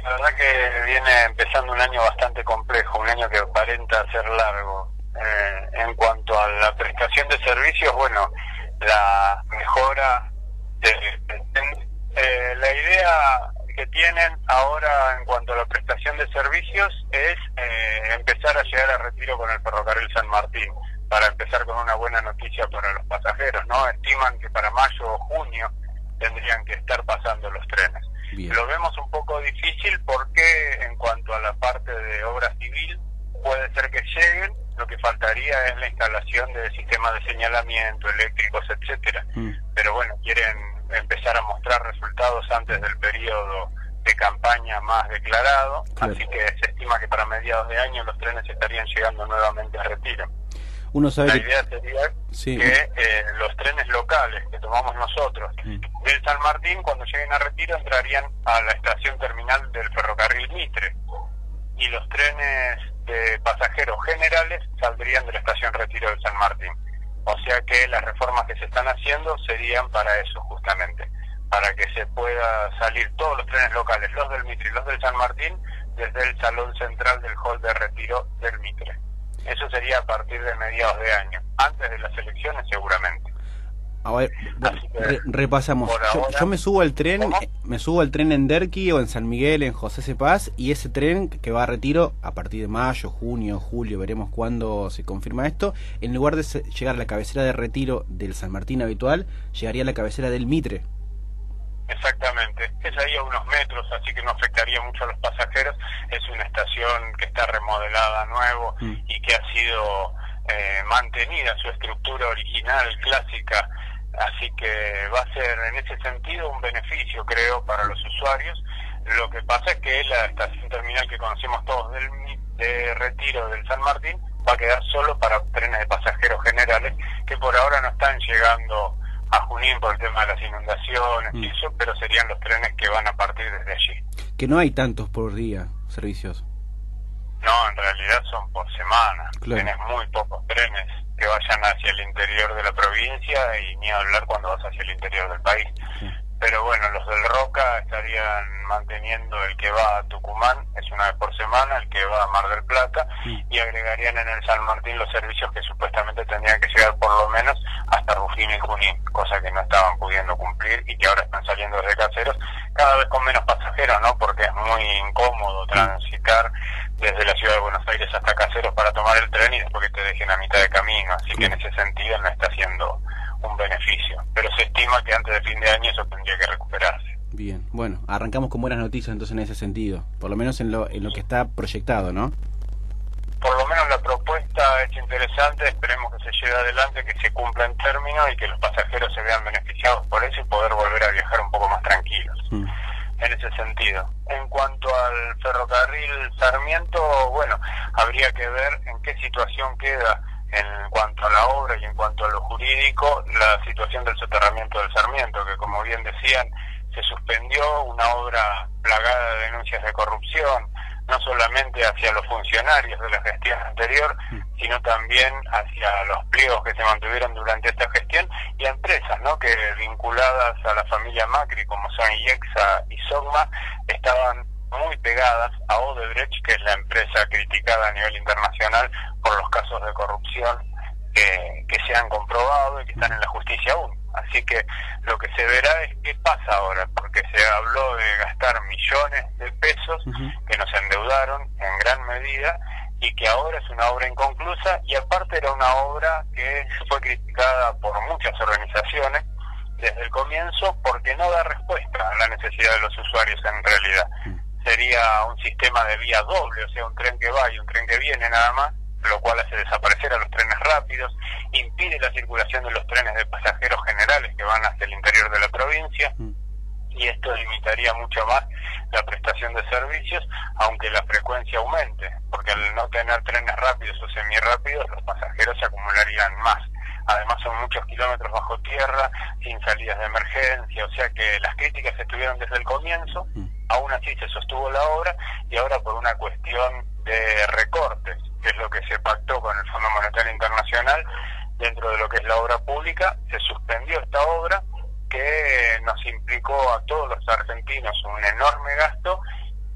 La verdad que viene empezando un año bastante complejo, un año que aparenta ser largo. En cuanto a la prestación de servicios, bueno, la mejora la idea que tienen ahora en cuanto a la prestación de servicios es empezar a llegar a Retiro con el ferrocarril San Martín, para empezar con una buena noticia para los pasajeros, ¿no? Estiman que para mayo o junio tendrían que estar pasando los trenes. Bien. Lo vemos un poco difícil porque en cuanto a la parte de obra civil puede ser que lleguen, lo que faltaría es la instalación de sistemas de señalamiento, eléctricos, etcétera. Pero bueno, quieren empezar a mostrar resultados antes del periodo de campaña más declarado, claro. Así que se estima que para mediados de año los trenes estarían llegando nuevamente a Retiro. Uno sabe La que... idea sería Sí. que los trenes locales que tomamos nosotros del San Martín, cuando lleguen a Retiro, entrarían a la estación terminal del ferrocarril Mitre, y los trenes de pasajeros generales saldrían de la estación Retiro del San Martín. O sea que las reformas que se están haciendo serían para eso, justamente, para que se pueda salir todos los trenes locales, los del Mitre y los del San Martín, desde el salón central del hall de Retiro del Mitre. Eso sería a partir de mediados de año, antes de las elecciones seguramente. A ver, repasamos. Yo me subo al tren, ¿cómo? Me subo al tren en Derqui o en San Miguel, en José C. Paz, y ese tren que va a Retiro a partir de mayo, junio, julio, veremos cuándo se confirma esto, en lugar de llegar a la cabecera de Retiro del San Martín habitual, llegaría a la cabecera del Mitre. Exactamente, es ahí a unos metros, así que no afectaría mucho a los pasajeros. Es una estación que está remodelada nuevo y que ha sido mantenida su estructura original, clásica, así que va a ser en ese sentido un beneficio, creo, para los usuarios. Lo que pasa es que la estación terminal que conocemos todos de Retiro del San Martín va a quedar solo para trenes de pasajeros generales, que por ahora no están llegando a Junín por el tema de las inundaciones y eso, pero serían los trenes que van a partir desde allí. Que no hay tantos por día, servicios. No, en realidad son por semana. Claro. Tenés muy pocos trenes que vayan hacia el interior de la provincia y ni hablar cuando vas hacia el interior del país. Sí. Pero bueno, los del Roca estarían manteniendo el que va a Tucumán, es una vez por semana, el que va a Mar del Plata, y agregarían en el San Martín los servicios que supuestamente tendrían que llegar por lo menos hasta Rufín y Junín, cosa que no estaban pudiendo cumplir y que ahora están saliendo desde Caseros, cada vez con menos pasajeros, ¿no? Porque es muy incómodo transitar desde la ciudad de Buenos Aires hasta Caseros para tomar el tren y después que te dejen a mitad de camino, así que en ese sentido no está siendo un beneficio, pero se estima que antes de fin de año eso tendría que recuperarse. Bien, bueno, arrancamos con buenas noticias entonces en ese sentido, por lo menos en lo que está proyectado, ¿no? Por lo menos la propuesta es interesante, esperemos que se lleve adelante, que se cumpla en términos y que los pasajeros se vean beneficiados por eso y poder volver a viajar un poco más tranquilos. En ese sentido. En cuanto al ferrocarril Sarmiento, bueno, habría que ver en qué situación queda en cuanto a la obra y en cuanto a lo jurídico, la situación del soterramiento del Sarmiento, que como bien decían, se suspendió, una obra plagada de denuncias de corrupción, no solamente hacia los funcionarios de la gestión anterior, sino también hacia los pliegos que se mantuvieron durante esta gestión y a empresas, ¿no?, que vinculadas a la familia Macri, como son IEXA y SOGMA, estaban muy pegadas a Odebrecht, que es la empresa criticada a nivel internacional por los casos de corrupción que se han comprobado y que están en la justicia aún. Así que lo que se verá es qué pasa ahora, porque se habló de gastar millones de pesos que nos endeudaron en gran medida y que ahora es una obra inconclusa, y aparte era una obra que fue criticada por muchas organizaciones desde el comienzo porque no da respuesta a la necesidad de los usuarios en realidad. Sería un sistema de vía doble, o sea, un tren que va y un tren que viene nada más, lo cual hace desaparecer a los trenes rápidos, impide la circulación de los trenes de pasajeros generales que van hacia el interior de la provincia, y esto limitaría mucho más la prestación de servicios, aunque la frecuencia aumente, porque al no tener trenes rápidos o semirápidos, los pasajeros se acumularían más. Además son muchos kilómetros bajo tierra, sin salidas de emergencia, o sea que las críticas estuvieron desde el comienzo, aún así se sostuvo la obra, y ahora por una cuestión de recortes, que es lo que se pactó con el Fondo Monetario Internacional, dentro de lo que es la obra pública, se suspendió esta obra, que nos implicó a todos los argentinos un enorme gasto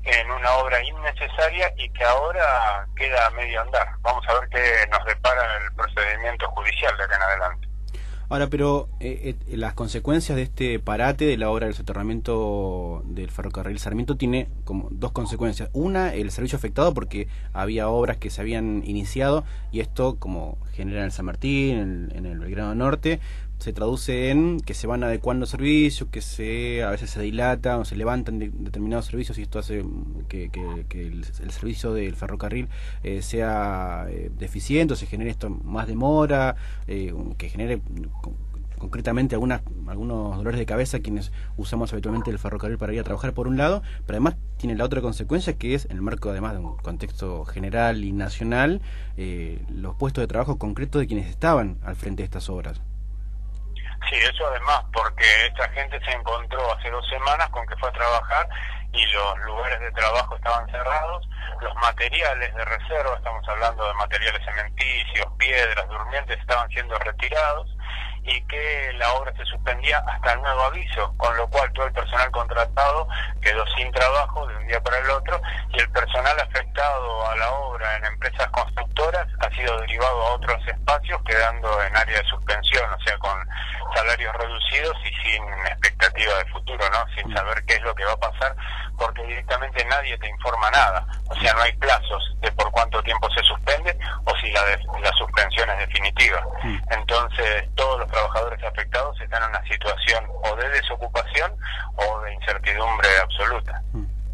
en una obra innecesaria y que ahora queda a medio andar. Vamos a ver qué nos depara el procedimiento judicial de acá en adelante. Ahora, pero las consecuencias de este parate de la obra del soterramiento del ferrocarril Sarmiento tiene como dos consecuencias. Una, el servicio afectado porque había obras que se habían iniciado y esto, como genera en el San Martín, en el Belgrano Norte, se traduce en que se van adecuando servicios, que a veces se dilatan o se levantan determinados servicios y esto hace que el servicio del ferrocarril sea deficiente, o se genere esto más demora, que genere concretamente algunos dolores de cabeza quienes usamos habitualmente el ferrocarril para ir a trabajar por un lado, pero además tiene la otra consecuencia que es, en el marco además de un contexto general y nacional, los puestos de trabajo concretos de quienes estaban al frente de estas obras. Sí, eso además, porque esta gente se encontró hace 2 semanas con que fue a trabajar y los lugares de trabajo estaban cerrados, los materiales de reserva, estamos hablando de materiales cementicios, piedras, durmientes, estaban siendo retirados y que la obra se suspendía hasta el nuevo aviso, con lo cual todo el personal contratado quedó sin trabajo de un día para el otro y el personal afectado a la obra en empresas constructoras ha sido derivado a otros espacios, quedando en área de suspensión, o sea, con salarios reducidos y sin expectativa de futuro, ¿no? Sin saber qué es lo que va a pasar, porque directamente nadie te informa nada, o sea, no hay plazos de por cuánto tiempo se suspende o si la suspensión es definitiva. Entonces, todos los trabajadores afectados están en una situación o de desocupación o de incertidumbre absoluta.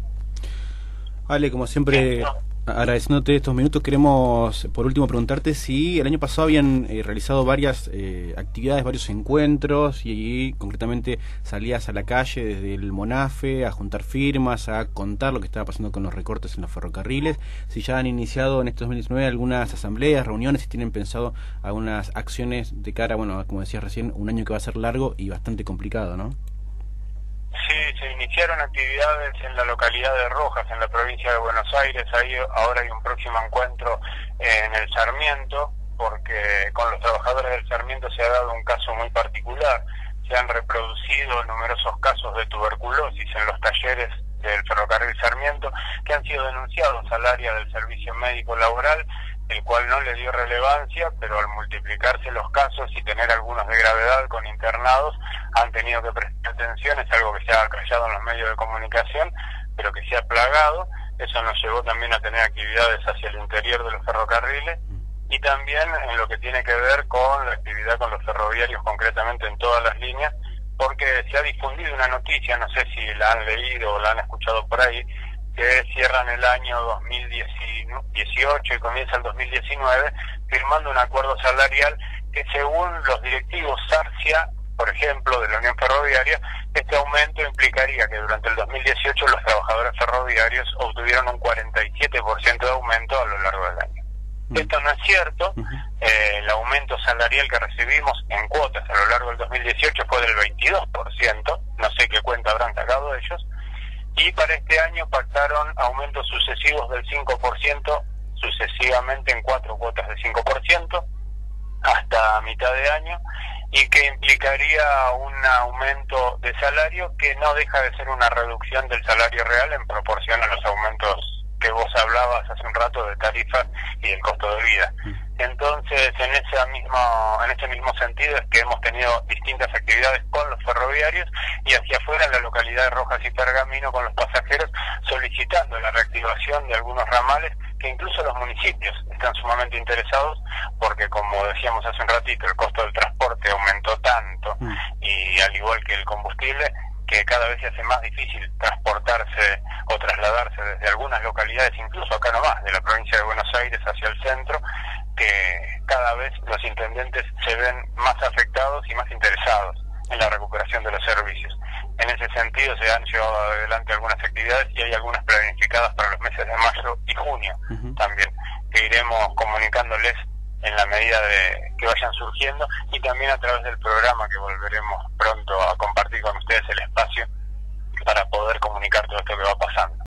Ale, como siempre, agradeciéndote estos minutos, queremos por último preguntarte si el año pasado habían realizado varias actividades, varios encuentros, y concretamente salías a la calle desde el Monafe a juntar firmas, a contar lo que estaba pasando con los recortes en los ferrocarriles, si ya han iniciado en este 2019 algunas asambleas, reuniones, si tienen pensado algunas acciones de cara, bueno, como decías recién, un año que va a ser largo y bastante complicado, ¿no? Sí, se iniciaron actividades en la localidad de Rojas, en la provincia de Buenos Aires. Ahí ahora hay un próximo encuentro en el Sarmiento, porque con los trabajadores del Sarmiento se ha dado un caso muy particular. Se han reproducido numerosos casos de tuberculosis en los talleres del ferrocarril Sarmiento, que han sido denunciados al área del servicio médico laboral, el cual no le dio relevancia, pero al multiplicarse los casos y tener algunos de gravedad con internados, han tenido que prestar atención. Es algo que se ha callado en los medios de comunicación, pero que se ha plagado. Eso nos llevó también a tener actividades hacia el interior de los ferrocarriles y también en lo que tiene que ver con la actividad con los ferroviarios, concretamente en todas las líneas, porque se ha difundido una noticia, no sé si la han leído o la han escuchado por ahí, que cierran el año 2018 y comienza el 2019 firmando un acuerdo salarial que, según los directivos Sarcia, por ejemplo, de la Unión Ferroviaria, este aumento implicaría que durante el 2018 los trabajadores ferroviarios obtuvieron un 47% de aumento a lo largo del año. Esto no es cierto. El aumento salarial que recibimos en cuotas a lo largo del 2018 fue del 22%, no sé qué cuenta habrán sacado ellos, y para este año pactaron aumentos sucesivos del 5%, sucesivamente en 4 cuotas de 5%, hasta mitad de año, y que implicaría un aumento de salario que no deja de ser una reducción del salario real en proporción a los aumentos que vos hablabas hace un rato de tarifas y del costo de vida. Entonces, en ese mismo sentido es que hemos tenido distintas actividades con los ferroviarios y hacia afuera en la localidad de Rojas y Pergamino con los pasajeros, solicitando la reactivación de algunos ramales que incluso los municipios están sumamente interesados, porque como decíamos hace un ratito, el costo del transporte aumentó tanto y al igual que el combustible, que cada vez se hace más difícil transportarse o trasladarse desde algunas localidades, incluso acá nomás, de la provincia de Buenos Aires hacia el centro, que cada vez los intendentes se ven más afectados y más interesados en la recuperación de los servicios. En ese sentido se han llevado adelante algunas actividades y hay algunas planificadas para los meses de mayo y junio también, que iremos comunicándoles en la medida de que vayan surgiendo y también a través del programa que volveremos pronto a compartir con ustedes el espacio para poder comunicar todo esto que va pasando.